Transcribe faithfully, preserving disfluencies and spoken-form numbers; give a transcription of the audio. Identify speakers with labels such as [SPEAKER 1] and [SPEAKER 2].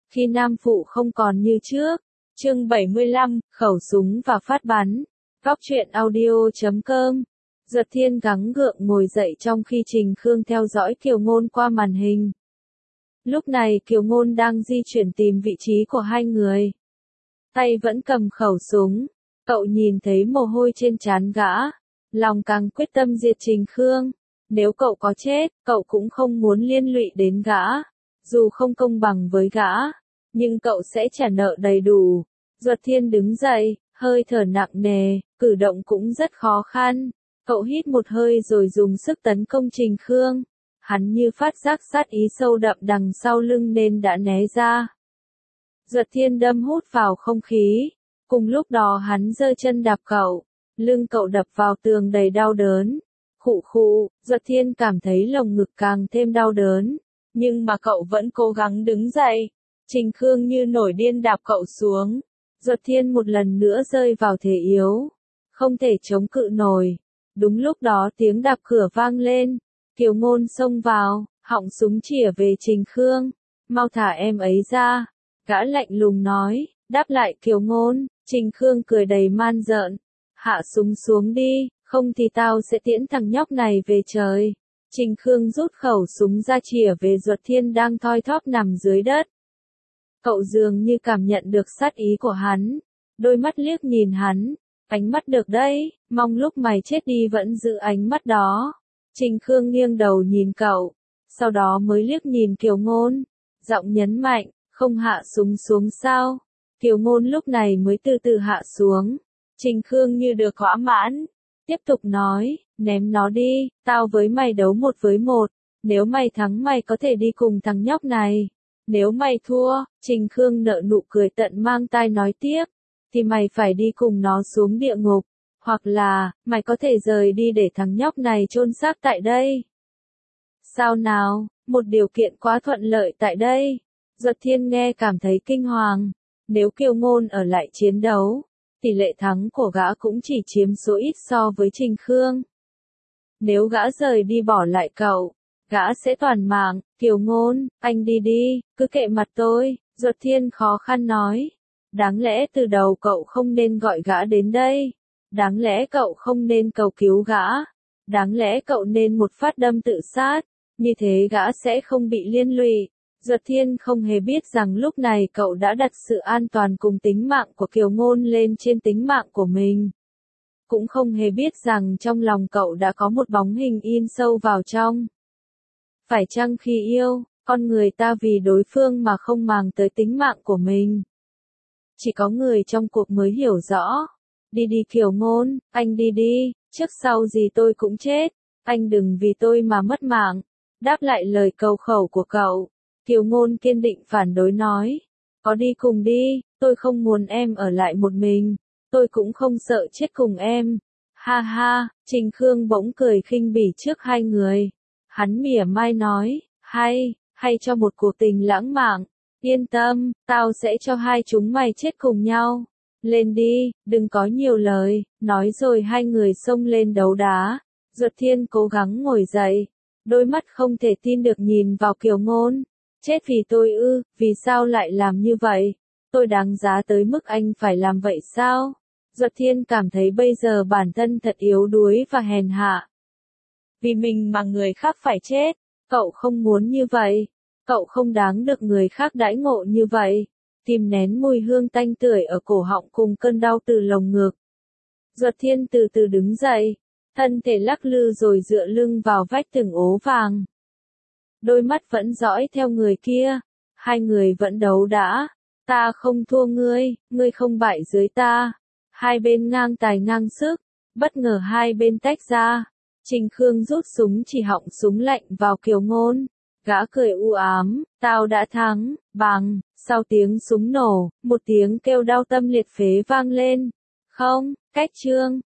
[SPEAKER 1] khi nam phụ không còn như trước. Chương bảy mươi lăm, khẩu súng và phát bắn. Góc truyện audio chấm com. Duật Thiên gắng gượng ngồi dậy trong khi Trình Khương theo dõi Kiều Ngôn qua màn hình. Lúc này Kiều Ngôn đang di chuyển tìm vị trí của hai người. Tay vẫn cầm khẩu súng. Cậu nhìn thấy mồ hôi trên trán gã. Lòng càng quyết tâm diệt Trình Khương. Nếu cậu có chết, cậu cũng không muốn liên lụy đến gã. Dù không công bằng với gã, nhưng cậu sẽ trả nợ đầy đủ. Duật Thiên đứng dậy, hơi thở nặng nề, cử động cũng rất khó khăn. Cậu hít một hơi rồi dùng sức tấn công Trình Khương. Hắn như phát giác sát ý sâu đậm đằng sau lưng nên đã né ra. Duật Thiên đâm hút vào không khí. Cùng lúc đó hắn giơ chân đạp cậu. Lưng cậu đập vào tường đầy đau đớn. Khụ khụ, Duật Thiên cảm thấy lồng ngực càng thêm đau đớn. Nhưng mà cậu vẫn cố gắng đứng dậy. Trình Khương như nổi điên đạp cậu xuống. Duật Thiên một lần nữa rơi vào thế yếu. Không thể chống cự nổi. Đúng lúc đó tiếng đạp cửa vang lên. Kiều Ngôn xông vào, họng súng chĩa về Trình Khương. Mau thả em ấy ra. Gã lạnh lùng nói, đáp lại Kiều Ngôn. Trình Khương cười đầy man dợn. Hạ súng xuống đi, không thì tao sẽ tiễn thằng nhóc này về trời. Trình Khương rút khẩu súng ra chĩa về Duật Thiên đang thoi thóp nằm dưới đất. Cậu dường như cảm nhận được sát ý của hắn. Đôi mắt liếc nhìn hắn. Ánh mắt được đấy, mong lúc mày chết đi vẫn giữ ánh mắt đó. Trình Khương nghiêng đầu nhìn cậu. Sau đó mới liếc nhìn Kiều Ngôn. Giọng nhấn mạnh, không hạ súng xuống sao. Kiều Ngôn lúc này mới từ từ hạ xuống. Trình Khương như được thỏa mãn. Tiếp tục nói, ném nó đi, tao với mày đấu một với một. Nếu mày thắng mày có thể đi cùng thằng nhóc này. Nếu mày thua, Trình Khương nở nụ cười tận mang tai nói tiếp. Thì mày phải đi cùng nó xuống địa ngục. Hoặc là, mày có thể rời đi để thằng nhóc này chôn xác tại đây. Sao nào, một điều kiện quá thuận lợi tại đây. Duật Thiên nghe cảm thấy kinh hoàng. Nếu Kiều Ngôn ở lại chiến đấu, tỷ lệ thắng của gã cũng chỉ chiếm số ít so với Trình Khương. Nếu gã rời đi bỏ lại cậu, gã sẽ toàn mạng. Kiều Ngôn, anh đi đi, cứ kệ mặt tôi. Duật Thiên khó khăn nói. Đáng lẽ từ đầu cậu không nên gọi gã đến đây. Đáng lẽ cậu không nên cầu cứu gã. Đáng lẽ cậu nên một phát đâm tự sát. Như thế gã sẽ không bị liên lụy. Duật Thiên không hề biết rằng lúc này cậu đã đặt sự an toàn cùng tính mạng của Kiều Ngôn lên trên tính mạng của mình. Cũng không hề biết rằng trong lòng cậu đã có một bóng hình in sâu vào trong. Phải chăng khi yêu, con người ta vì đối phương mà không màng tới tính mạng của mình? Chỉ có người trong cuộc mới hiểu rõ. Đi đi Kiều Ngôn, anh đi đi, trước sau gì tôi cũng chết. Anh đừng vì tôi mà mất mạng. Đáp lại lời cầu khẩu của cậu. Kiều Ngôn kiên định phản đối nói. Có đi cùng đi, tôi không muốn em ở lại một mình. Tôi cũng không sợ chết cùng em. Ha ha, Trình Khương bỗng cười khinh bỉ trước hai người. Hắn mỉa mai nói, hay, hay cho một cuộc tình lãng mạn. Yên tâm, tao sẽ cho hai chúng mày chết cùng nhau. Lên đi, đừng có nhiều lời. Nói rồi hai người xông lên đấu đá. Duật Thiên cố gắng ngồi dậy. Đôi mắt không thể tin được nhìn vào Kiều Ngôn. Chết vì tôi ư, vì sao lại làm như vậy? Tôi đáng giá tới mức anh phải làm vậy sao? Duật Thiên cảm thấy bây giờ bản thân thật yếu đuối và hèn hạ. Vì mình mà người khác phải chết. Cậu không muốn như vậy. Cậu không đáng được người khác đãi ngộ như vậy. Kìm nén mùi hương tanh tưởi ở cổ họng cùng cơn đau từ lồng ngực. Duật Thiên từ từ đứng dậy. Thân thể lắc lư rồi dựa lưng vào vách tường ố vàng. Đôi mắt vẫn dõi theo người kia. Hai người vẫn đấu đá. Ta không thua ngươi, ngươi không bại dưới ta. Hai bên ngang tài ngang sức. Bất ngờ hai bên tách ra. Trình Khương rút súng chỉ họng súng lạnh vào Kiều Ngôn. Gã cười u ám, tao đã thắng, bằng. Sau tiếng súng nổ, một tiếng kêu đau tâm liệt phế vang lên. Không, cách chương.